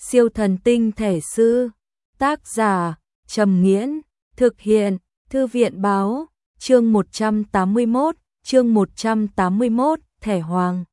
Siêu thần tinh thể sư. Tác giả Trầm Nghiễn. Thực hiện Thư viện báo. Chương 181, thẻ hoàng.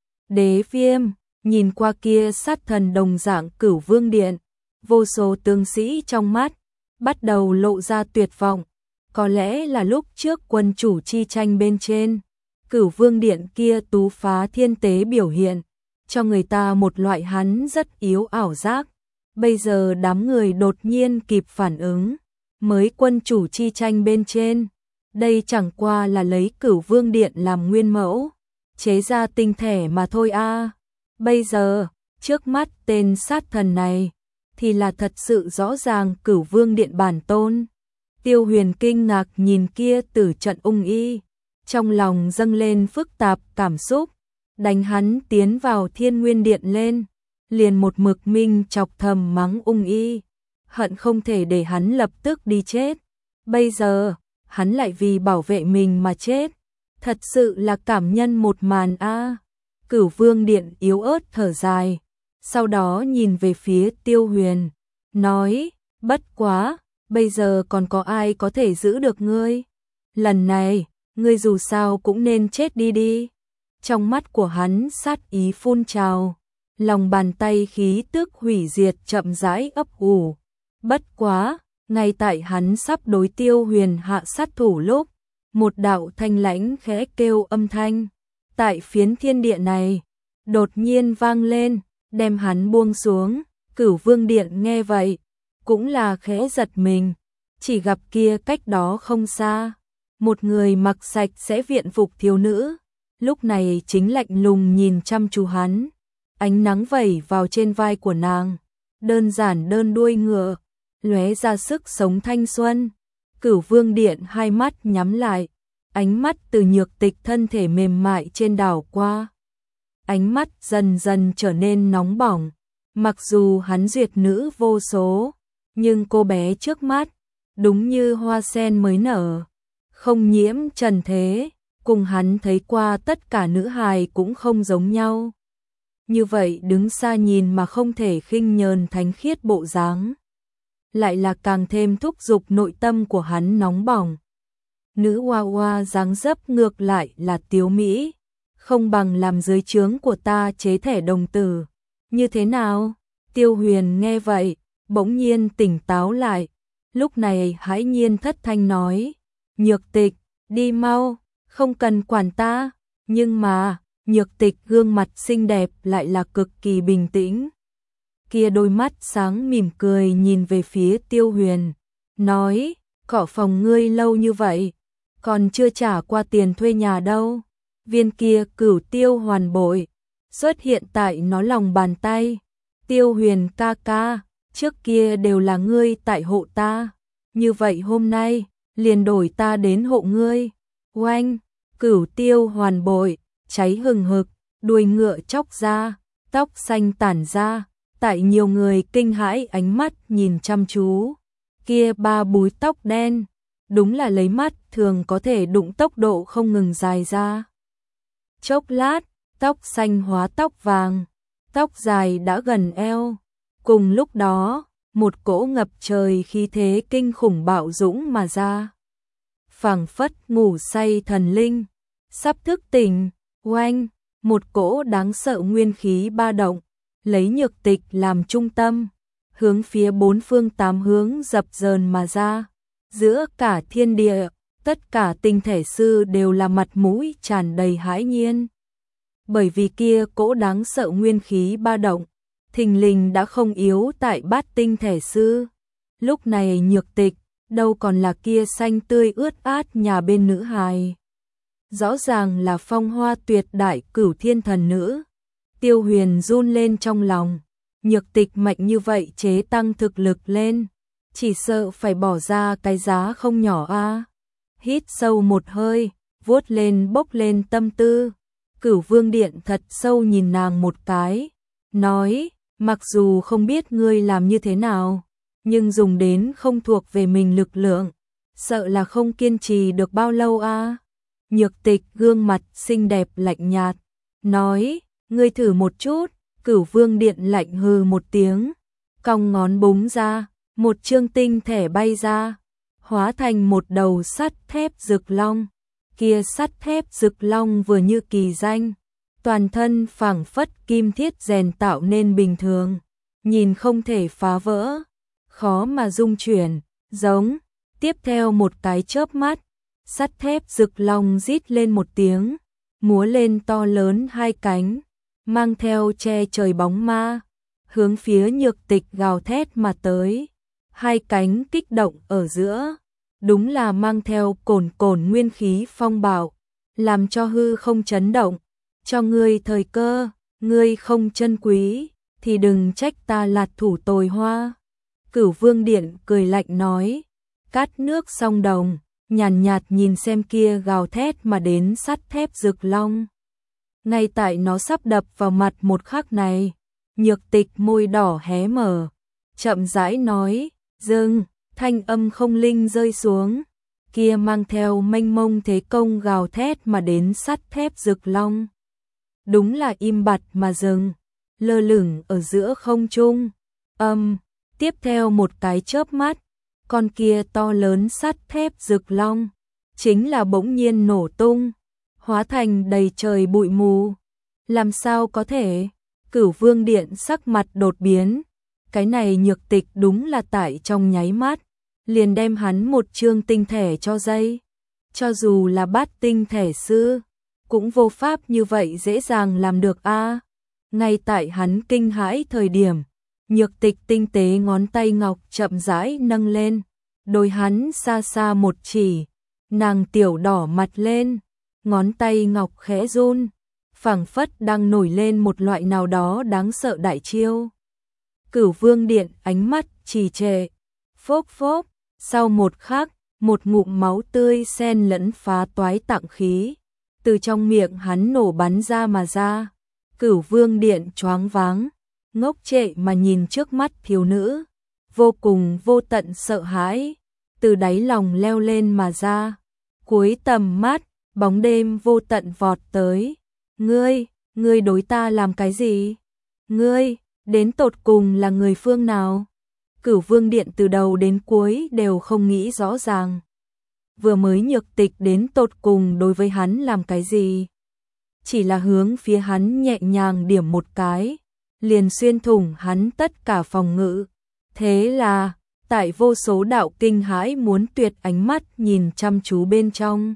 Đế Viêm nhìn qua kia sát thần đồng dạng Cửu Vương Điện, vô số tướng sĩ trong mắt bắt đầu lộ ra tuyệt vọng. Có lẽ là lúc trước quân chủ chi tranh bên trên, Cửu Vương Điện kia tú phá thiên tế biểu hiện, cho người ta một loại hắn rất yếu ảo giác. Bây giờ đám người đột nhiên kịp phản ứng, mới quân chủ chi tranh bên trên, đây chẳng qua là lấy Cửu Vương Điện làm nguyên mẫu, chế ra tinh thể mà thôi a. Bây giờ, trước mắt tên sát thần này, thì là thật sự rõ ràng Cửu Vương Điện bản tôn. Tiêu Huyền kinh ngạc nhìn kia tử trận ung y, trong lòng dâng lên phức tạp cảm xúc, đánh hắn tiến vào Thiên Nguyên Điện lên, liền một mực minh chọc thầm mắng ung y, hận không thể để hắn lập tức đi chết. Bây giờ, hắn lại vì bảo vệ mình mà chết, thật sự là cảm nhân một màn a. Cửu Vương Điện yếu ớt thở dài, sau đó nhìn về phía Tiêu Huyền, nói, bất quá, bây giờ còn có ai có thể giữ được ngươi? Lần này, ngươi dù sao cũng nên chết đi đi. Trong mắt của hắn sát ý phun trào, lòng bàn tay khí tức hủy diệt chậm rãi ấp ủ. Bất quá, ngay tại hắn sắp đối Tiêu Huyền hạ sát thủ lúc, một đạo thanh lãnh khẽ kêu âm thanh, tại phiến thiên địa này, đột nhiên vang lên, đem hắn buông xuống. Cửu Vương Điện nghe vậy, cũng là khẽ giật mình, chỉ gặp kia cách đó không xa, một người mặc sạch sẽ viện phục thiếu nữ, lúc này chính lạnh lùng nhìn chăm chú hắn, ánh nắng vẩy vào trên vai của nàng, đơn giản đơn đuôi ngựa, lóe ra sức sống thanh xuân. Cửu Vương Điện hai mắt nhắm lại, ánh mắt từ Nhược Tịch thân thể mềm mại trên đảo qua, ánh mắt dần dần trở nên nóng bỏng. Mặc dù hắn duyệt nữ vô số, nhưng cô bé trước mắt, đúng như hoa sen mới nở, không nhiễm trần thế, cùng hắn thấy qua tất cả nữ hài cũng không giống nhau. Như vậy đứng xa nhìn mà không thể khinh nhờn thánh khiết bộ dáng, lại là càng thêm thúc giục nội tâm của hắn nóng bỏng. Nữ hoa hoa dáng dấp ngược lại là tiếu mỹ, không bằng làm dưới trướng của ta chế thẻ đồng tử. Như thế nào? Tiêu Huyền nghe vậy, bỗng nhiên tỉnh táo lại, lúc này hãi nhiên thất thanh nói, Nhược Tịch, đi mau, không cần quản ta. Nhưng mà, Nhược Tịch gương mặt xinh đẹp lại là cực kỳ bình tĩnh. Kia đôi mắt sáng mỉm cười nhìn về phía Tiêu Huyền, nói, cỏ phòng ngươi lâu như vậy, còn chưa trả qua tiền thuê nhà đâu. Viên kia Cửu Tiêu hoàn bội xuất hiện tại nó lòng bàn tay. Tiêu Huyền ca ca, trước kia đều là ngươi tại hộ ta, như vậy hôm nay, liền đổi ta đến hộ ngươi. Oanh, Cửu Tiêu hoàn bội, cháy hừng hực, đuôi ngựa chóc ra, tóc xanh tản ra, tại nhiều người kinh hãi ánh mắt nhìn chăm chú. Kia ba búi tóc đen, đúng là lấy mắt thường có thể đụng tốc độ không ngừng dài ra. Chốc lát, tóc xanh hóa tóc vàng, tóc dài đã gần eo. Cùng lúc đó, một cỗ ngập trời khí thế kinh khủng bạo dũng mà ra. Phảng phất ngủ say thần linh, sắp thức tỉnh. Oanh, một cỗ đáng sợ nguyên khí ba động, lấy Nhược Tịch làm trung tâm, hướng phía bốn phương tám hướng dập dờn mà ra. Giữa cả thiên địa, tất cả tinh thể sư đều là mặt mũi tràn đầy hãi nhiên. Bởi vì kia cỗ đáng sợ nguyên khí ba động, thình lình đã không yếu tại Bát tinh thể sư. Lúc này Nhược Tịch, đâu còn là kia xanh tươi ướt át nhà bên nữ hài. Rõ ràng là phong hoa tuyệt đại Cửu Thiên thần nữ. Tiêu Huyền run lên trong lòng, Nhược Tịch mạnh như vậy chế tăng thực lực lên, chỉ sợ phải bỏ ra cái giá không nhỏ a. Hít sâu một hơi, vuốt lên bốc lên tâm tư. Cửu Vương Điện thật sâu nhìn nàng một cái, nói, mặc dù không biết ngươi làm như thế nào, nhưng dùng đến không thuộc về mình lực lượng, sợ là không kiên trì được bao lâu a. Nhược Tịch gương mặt xinh đẹp lạnh nhạt, nói, ngươi thử một chút. Cửu Vương Điện lạnh hừ một tiếng, cong ngón búng ra, một chương tinh thể bay ra, hóa thành một đầu sắt thép rực long. Kia sắt thép rực long vừa như kỳ danh, toàn thân phảng phất kim thiết rèn tạo nên bình thường, nhìn không thể phá vỡ, khó mà dung chuyển, giống. Tiếp theo một cái chớp mắt, sắt thép rực long rít lên một tiếng, múa lên to lớn hai cánh, mang theo che trời bóng ma, hướng phía Nhược Tịch gào thét mà tới. Hai cánh kích động ở giữa, đúng là mang theo cồn cồn nguyên khí phong bạo, làm cho hư không chấn động. Cho ngươi thời cơ, ngươi không trân quý, thì đừng trách ta lạt thủ tồi hoa. Cửu Vương Điện cười lạnh nói, cát nước song đồng, nhàn nhạt nhìn xem kia gào thét mà đến sắt thép rực long. Ngay tại nó sắp đập vào mặt một khắc này, Nhược Tịch môi đỏ hé mở, chậm rãi nói, dừng, thanh âm không linh rơi xuống, kia mang theo mênh mông thế công gào thét mà đến sắt thép rực long. Đúng là im bặt mà dừng, lơ lửng ở giữa không trung. Tiếp theo một cái chớp mắt, con kia to lớn sắt thép rực long, chính là bỗng nhiên nổ tung, hóa thành đầy trời bụi mù. Làm sao có thể? Cửu Vương Điện sắc mặt đột biến, cái này Nhược Tịch đúng là tại trong nháy mắt, liền đem hắn một chương tinh thể cho dây. Cho dù là bát tinh thể sư, cũng vô pháp như vậy dễ dàng làm được a. Ngay tại hắn kinh hãi thời điểm, Nhược Tịch tinh tế ngón tay ngọc chậm rãi nâng lên, đôi hắn xa xa một chỉ, nàng tiểu đỏ mặt lên, ngón tay ngọc khẽ run, phảng phất đang nổi lên một loại nào đó đáng sợ đại chiêu. Cửu Vương Điện ánh mắt trì trệ, phốc phốc, sau một khắc, một ngụm máu tươi xen lẫn phá toái tạng khí, từ trong miệng hắn nổ bắn ra mà ra. Cửu Vương Điện choáng váng, ngốc trệ mà nhìn trước mắt thiếu nữ, vô cùng vô tận sợ hãi, từ đáy lòng leo lên mà ra. Cuối tầm mắt, bóng đêm vô tận vọt tới. Ngươi đối ta làm cái gì? Ngươi, đến tột cùng là người phương nào? Cửu Vương Điện từ đầu đến cuối đều không nghĩ rõ ràng. Vừa mới Nhược Tịch đến tột cùng đối với hắn làm cái gì? Chỉ là hướng phía hắn nhẹ nhàng điểm một cái, liền xuyên thủng hắn tất cả phòng ngự. Thế là, tại vô số đạo kinh hãi muốn tuyệt ánh mắt nhìn chăm chú bên trong,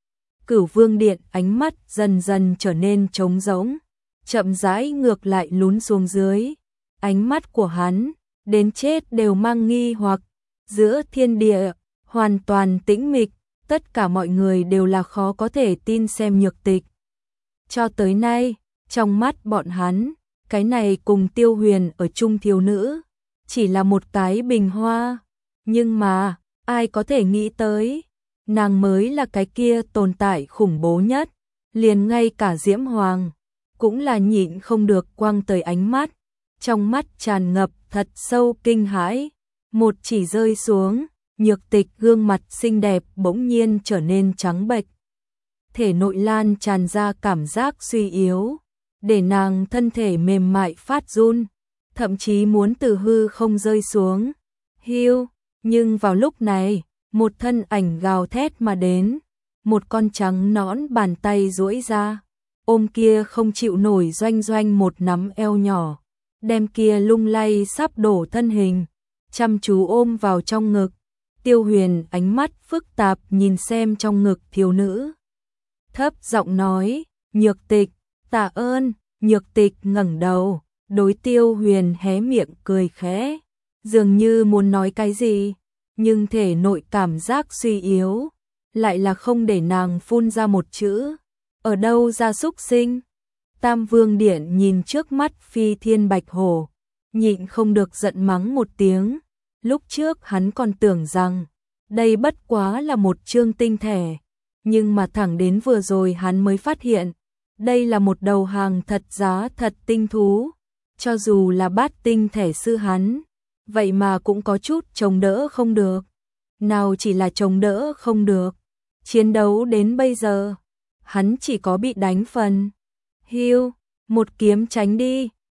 Cửu Vương Điện ánh mắt dần dần trở nên trống rỗng, chậm rãi ngược lại lún xuống dưới. Ánh mắt của hắn, đến chết đều mang nghi hoặc, giữa thiên địa, hoàn toàn tĩnh mịch, tất cả mọi người đều là khó có thể tin xem Nhược Tịch. Cho tới nay, trong mắt bọn hắn, cái này cùng Tiêu Huyền ở chung thiếu nữ, chỉ là một cái bình hoa. Nhưng mà, ai có thể nghĩ tới, nàng mới là cái kia tồn tại khủng bố nhất, liền ngay cả Diễm Hoàng, cũng là nhịn không được quăng tới ánh mắt, trong mắt tràn ngập thật sâu kinh hãi. Một chỉ rơi xuống, Nhược Tịch gương mặt xinh đẹp bỗng nhiên trở nên trắng bệch, thể nội lan tràn ra cảm giác suy yếu, để nàng thân thể mềm mại phát run, thậm chí muốn từ hư không rơi xuống. Hiu, nhưng vào lúc này, một thân ảnh gào thét mà đến, một con trắng nõn bàn tay duỗi ra, ôm kia không chịu nổi doanh doanh một nắm eo nhỏ, đem kia lung lay sắp đổ thân hình, chăm chú ôm vào trong ngực. Tiêu Huyền ánh mắt phức tạp nhìn xem trong ngực thiếu nữ, thấp giọng nói, Nhược Tịch, tạ ơn. Nhược Tịch ngẩng đầu, đối Tiêu Huyền hé miệng cười khẽ, dường như muốn nói cái gì, nhưng thể nội cảm giác suy yếu, lại là không để nàng phun ra một chữ. Ở đâu ra súc sinh? Tam Vương Điện nhìn trước mắt phi thiên bạch hổ, nhịn không được giận mắng một tiếng. Lúc trước hắn còn tưởng rằng đây bất quá là một chương tinh thể, nhưng mà thẳng đến vừa rồi hắn mới phát hiện, đây là một đầu hàng thật giá thật tinh thú. Cho dù là bát tinh thể sư hắn, vậy mà cũng có chút chống đỡ không được. Nào chỉ là chống đỡ không được, chiến đấu đến bây giờ, hắn chỉ có bị đánh phần. Hiu, một kiếm tránh đi,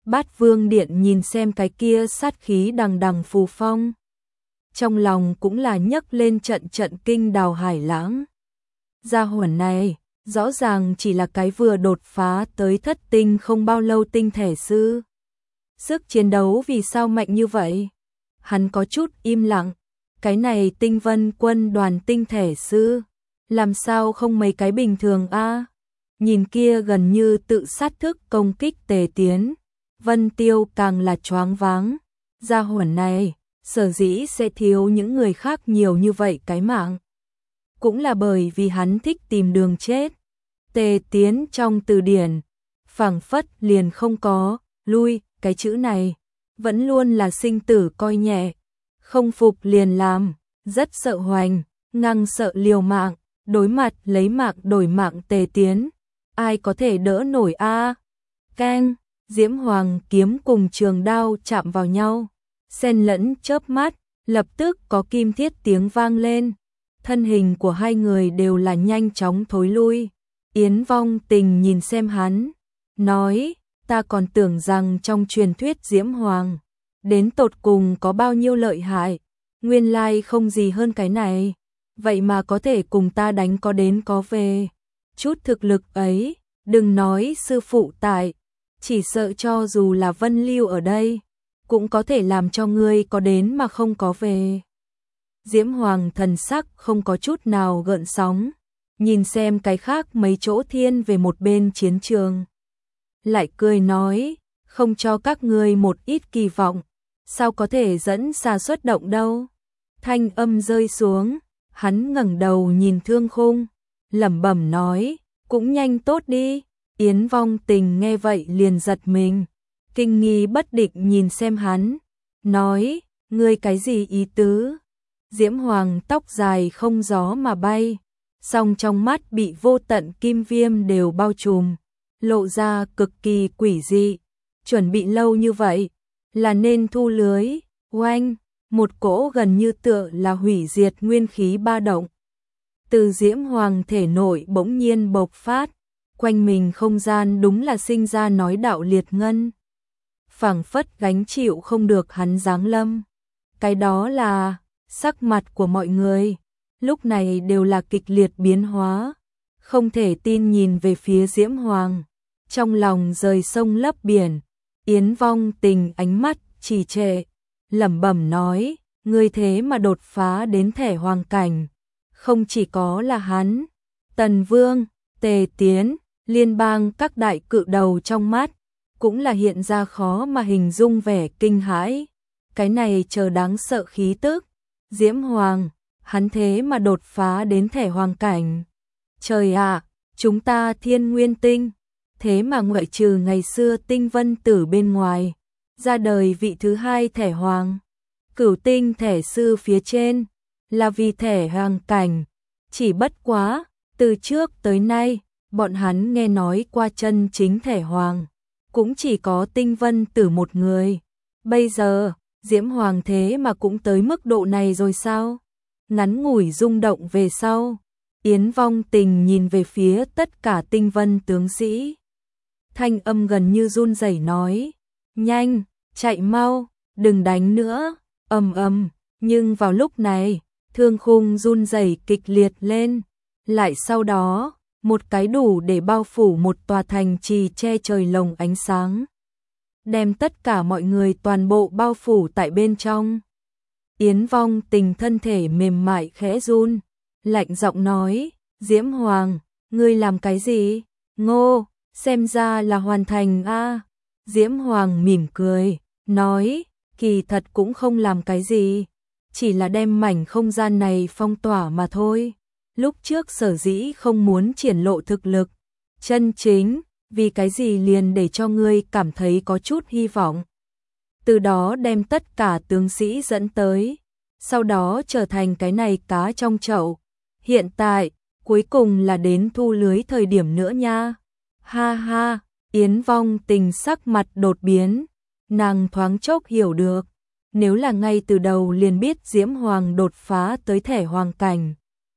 Bát Vương Điện nhìn xem cái kia sát khí đằng đằng phù phong. Trong lòng cũng là nhấc lên trận trận kinh đào hải lãng. Gia hỏa này, rõ ràng chỉ là cái vừa đột phá tới thất tinh không bao lâu tinh thể sư. Sức chiến đấu vì sao mạnh như vậy? Hắn có chút im lặng, cái này Tinh Vân quân đoàn tinh thể sư, làm sao không mấy cái bình thường a? Nhìn kia gần như tự sát thức công kích Tề Tiến, Vân Tiêu càng là choáng váng. Gia hỏa này, sở dĩ sẽ thiếu những người khác nhiều như vậy cái mạng. Cũng là bởi vì hắn thích tìm đường chết. Tề Tiến trong từ điển, phảng phất liền không có, lui, cái chữ này, vẫn luôn là sinh tử coi nhẹ. Không phục liền làm, rất sợ hoành, ngang sợ liều mạng, đối mặt lấy mạng đổi mạng Tề Tiến. Ai có thể đỡ nổi a? Keng, Diễm Hoàng kiếm cùng trường đao chạm vào nhau, xen lẫn chớp mắt, lập tức có kim thiết tiếng vang lên. Thân hình của hai người đều là nhanh chóng thối lui. Yến Vong Tình nhìn xem hắn, nói, ta còn tưởng rằng trong truyền thuyết Diễm Hoàng, đến tột cùng có bao nhiêu lợi hại, nguyên lai không gì hơn cái này, vậy mà có thể cùng ta đánh có đến có về. Chút thực lực ấy, đừng nói sư phụ tại, chỉ sợ cho dù là Vân Lưu ở đây, cũng có thể làm cho ngươi có đến mà không có về. Diễm Hoàng thần sắc không có chút nào gợn sóng, nhìn xem cái khác mấy chỗ thiên về một bên chiến trường. Lại cười nói, không cho các ngươi một ít kỳ vọng, sao có thể dẫn xa xuất động đâu. Thanh âm rơi xuống, hắn ngẩng đầu nhìn Thương Khung, lẩm bẩm nói, cũng nhanh tốt đi. Yến Vong Tình nghe vậy liền giật mình, kinh nghi bất định nhìn xem hắn, nói, ngươi cái gì ý tứ? Diễm Hoàng tóc dài không gió mà bay, song trong mắt bị vô tận kim viêm đều bao trùm, lộ ra cực kỳ quỷ dị. Chuẩn bị lâu như vậy, là nên thu lưới. Oanh, một cỗ gần như tựa là hủy diệt nguyên khí ba động. Từ Diễm Hoàng thể nội bỗng nhiên bộc phát, quanh mình không gian đúng là sinh ra nói đạo liệt ngân. Phảng phất gánh chịu không được hắn giáng lâm. Cái đó là, sắc mặt của mọi người, lúc này đều là kịch liệt biến hóa. Không thể tin nhìn về phía Diễm Hoàng, trong lòng rời sông lấp biển. Yến Vong Tình ánh mắt trì trệ, lẩm bẩm nói, ngươi thế mà đột phá đến thể hoàng cảnh. Không chỉ có là hắn, Tần Vương, Tề Tiến, liên bang các đại cự đầu trong mắt, cũng là hiện ra khó mà hình dung vẻ kinh hãi. Cái này chờ đáng sợ khí tức. Diễm Hoàng, hắn thế mà đột phá đến thể hoàng cảnh. Trời ạ, chúng ta Thiên Nguyên Tinh, thế mà ngoại trừ ngày xưa Tinh Vân Tử bên ngoài, ra đời vị thứ hai thể hoàng. Cửu tinh thể sư phía trên, là vì thể hoàng cảnh. Chỉ bất quá, từ trước tới nay, bọn hắn nghe nói qua chân chính thể hoàng, cũng chỉ có Tinh Vân Tử một người. Bây giờ, Diễm Hoàng thế mà cũng tới mức độ này rồi sao? Ngắn ngủi rung động về sau, Yến Vong Tình nhìn về phía tất cả Tinh Vân tướng sĩ. Thanh âm gần như run rẩy nói, nhanh, chạy mau, đừng đánh nữa. Ầm ầm, nhưng vào lúc này, Thương Khung run rẩy kịch liệt lên, lại sau đó, một cái đủ để bao phủ một tòa thành trì che trời lồng ánh sáng, đem tất cả mọi người toàn bộ bao phủ tại bên trong. Yến Vong Tình thân thể mềm mại khẽ run, lạnh giọng nói, Diễm Hoàng, ngươi làm cái gì? Ngô, xem ra là hoàn thành a. Diễm Hoàng mỉm cười, nói, kỳ thật cũng không làm cái gì, chỉ là đem mảnh không gian này phong tỏa mà thôi. Lúc trước sở dĩ không muốn triển lộ thực lực chân chính, vì cái gì liền để cho ngươi cảm thấy có chút hy vọng. Từ đó đem tất cả tướng sĩ dẫn tới, sau đó trở thành cái này cá trong chậu. Hiện tại, cuối cùng là đến thu lưới thời điểm nữa nha. Ha ha, Yến Vong Tình sắc mặt đột biến, nàng thoáng chốc hiểu được, nếu là ngay từ đầu liền biết Diễm Hoàng đột phá tới thể hoàng cảnh,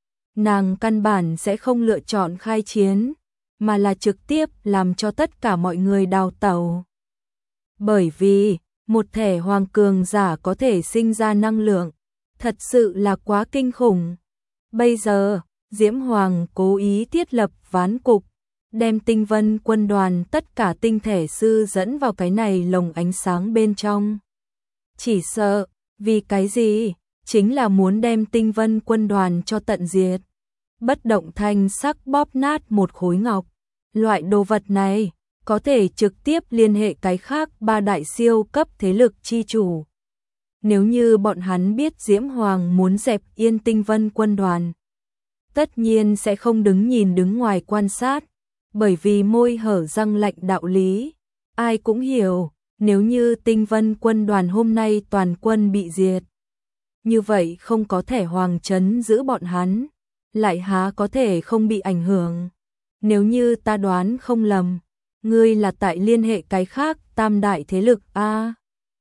nàng căn bản sẽ không lựa chọn khai chiến, mà là trực tiếp làm cho tất cả mọi người đào tẩu. Bởi vì, một thẻ hoàng cường giả có thể sinh ra năng lượng, thật sự là quá kinh khủng. Bây giờ, Diễm Hoàng cố ý thiết lập ván cục, đem Tinh Vân quân đoàn tất cả tinh thể sư dẫn vào cái này lồng ánh sáng bên trong. Chỉ sợ, vì cái gì? Chính là muốn đem Tinh Vân quân đoàn cho tận diệt. Bất động thanh sắc bóp nát một khối ngọc. Loại đồ vật này có thể trực tiếp liên hệ cái khác ba đại siêu cấp thế lực chi chủ. Nếu như bọn hắn biết Diễm Hoàng muốn dẹp yên Tinh Vân quân đoàn, tất nhiên sẽ không đứng nhìn đứng ngoài quan sát, bởi vì môi hở răng lạnh đạo lý. Ai cũng hiểu, nếu như Tinh Vân quân đoàn hôm nay toàn quân bị diệt, như vậy không có thẻ hoàng trấn giữ bọn hắn, lại há có thể không bị ảnh hưởng. Nếu như ta đoán không lầm, ngươi là tại liên hệ cái khác tam đại thế lực a?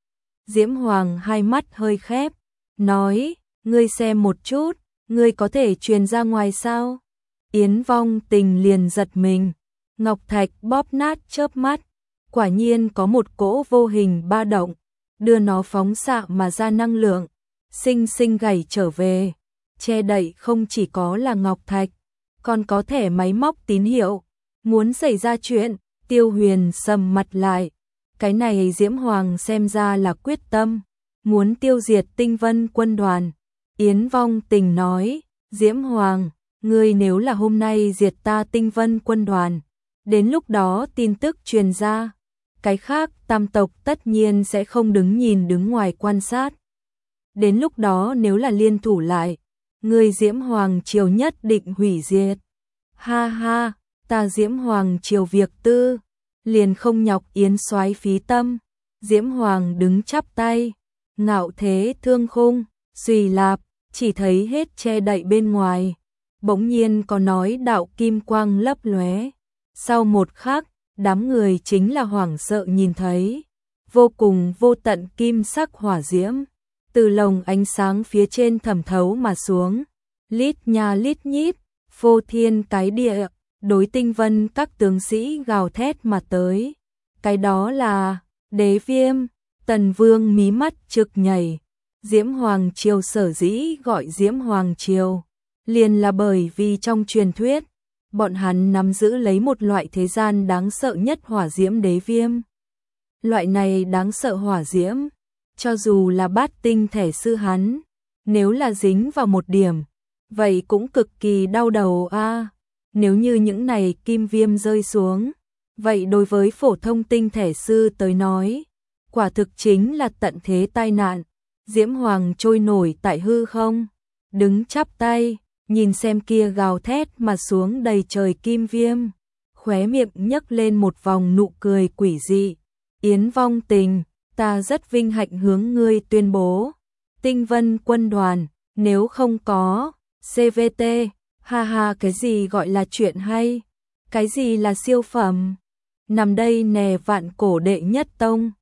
Diễm Hoàng hai mắt hơi khép, nói, ngươi xem một chút, ngươi có thể truyền ra ngoài sao? Yến Vong Tình liền giật mình, ngọc thạch bóp nát chớp mắt, quả nhiên có một cỗ vô hình ba động, đưa nó phóng xạ mà ra năng lượng, sinh sinh gảy trở về, che đậy không chỉ có là ngọc thạch, còn có thẻ máy móc tín hiệu. Muốn xảy ra chuyện, Tiêu Huyền sầm mặt lại. Cái này Diễm Hoàng xem ra là quyết tâm, muốn tiêu diệt Tinh Vân quân đoàn. Yến Vong Tình nói, Diễm Hoàng, ngươi nếu là hôm nay diệt ta Tinh Vân quân đoàn, đến lúc đó tin tức truyền ra, cái khác tam tộc tất nhiên sẽ không đứng nhìn đứng ngoài quan sát. Đến lúc đó nếu là liên thủ lại, ngươi Diễm Hoàng triều nhất định hủy diệt. Ha ha, ta Diễm Hoàng triều việc tư, liền không nhọc Yến soái phí tâm. Diễm Hoàng đứng chắp tay, ngạo thế thương khung, suy lạp, chỉ thấy hết che đậy bên ngoài. Bỗng nhiên có nói đạo kim quang lấp lóe. Sau một khắc, đám người chính là hoảng sợ nhìn thấy vô cùng vô tận kim sắc hỏa diễm từ lồng ánh sáng phía trên thẩm thấu mà xuống, lít nha lít nhít, phô thiên cái địa, đối Tinh Vân các tướng sĩ gào thét mà tới. Cái đó là Đế Viêm. Tần Vương mí mắt trực nhảy. Diễm Hoàng triều sở dĩ gọi Diễm Hoàng triều, liền là bởi vì trong truyền thuyết, bọn hắn nắm giữ lấy một loại thế gian đáng sợ nhất hỏa diễm Đế Viêm. Loại này đáng sợ hỏa diễm, cho dù là bát tinh thể sư hắn, nếu là dính vào một điểm, vậy cũng cực kỳ đau đầu a. Nếu như những này kim viêm rơi xuống, vậy đối với phổ thông tinh thể sư tới nói, quả thực chính là tận thế tai nạn. Diễm Hoàng trôi nổi tại hư không, đứng chắp tay, nhìn xem kia gào thét mà xuống đầy trời kim viêm, khóe miệng nhấc lên một vòng nụ cười quỷ dị. Yến Vong Tình, ta rất vinh hạnh hướng ngươi tuyên bố, Tinh Vân quân đoàn, nếu không có CVT, ha ha, cái gì gọi là chuyện hay, cái gì là siêu phẩm, nằm đây nè vạn cổ đệ nhất tông.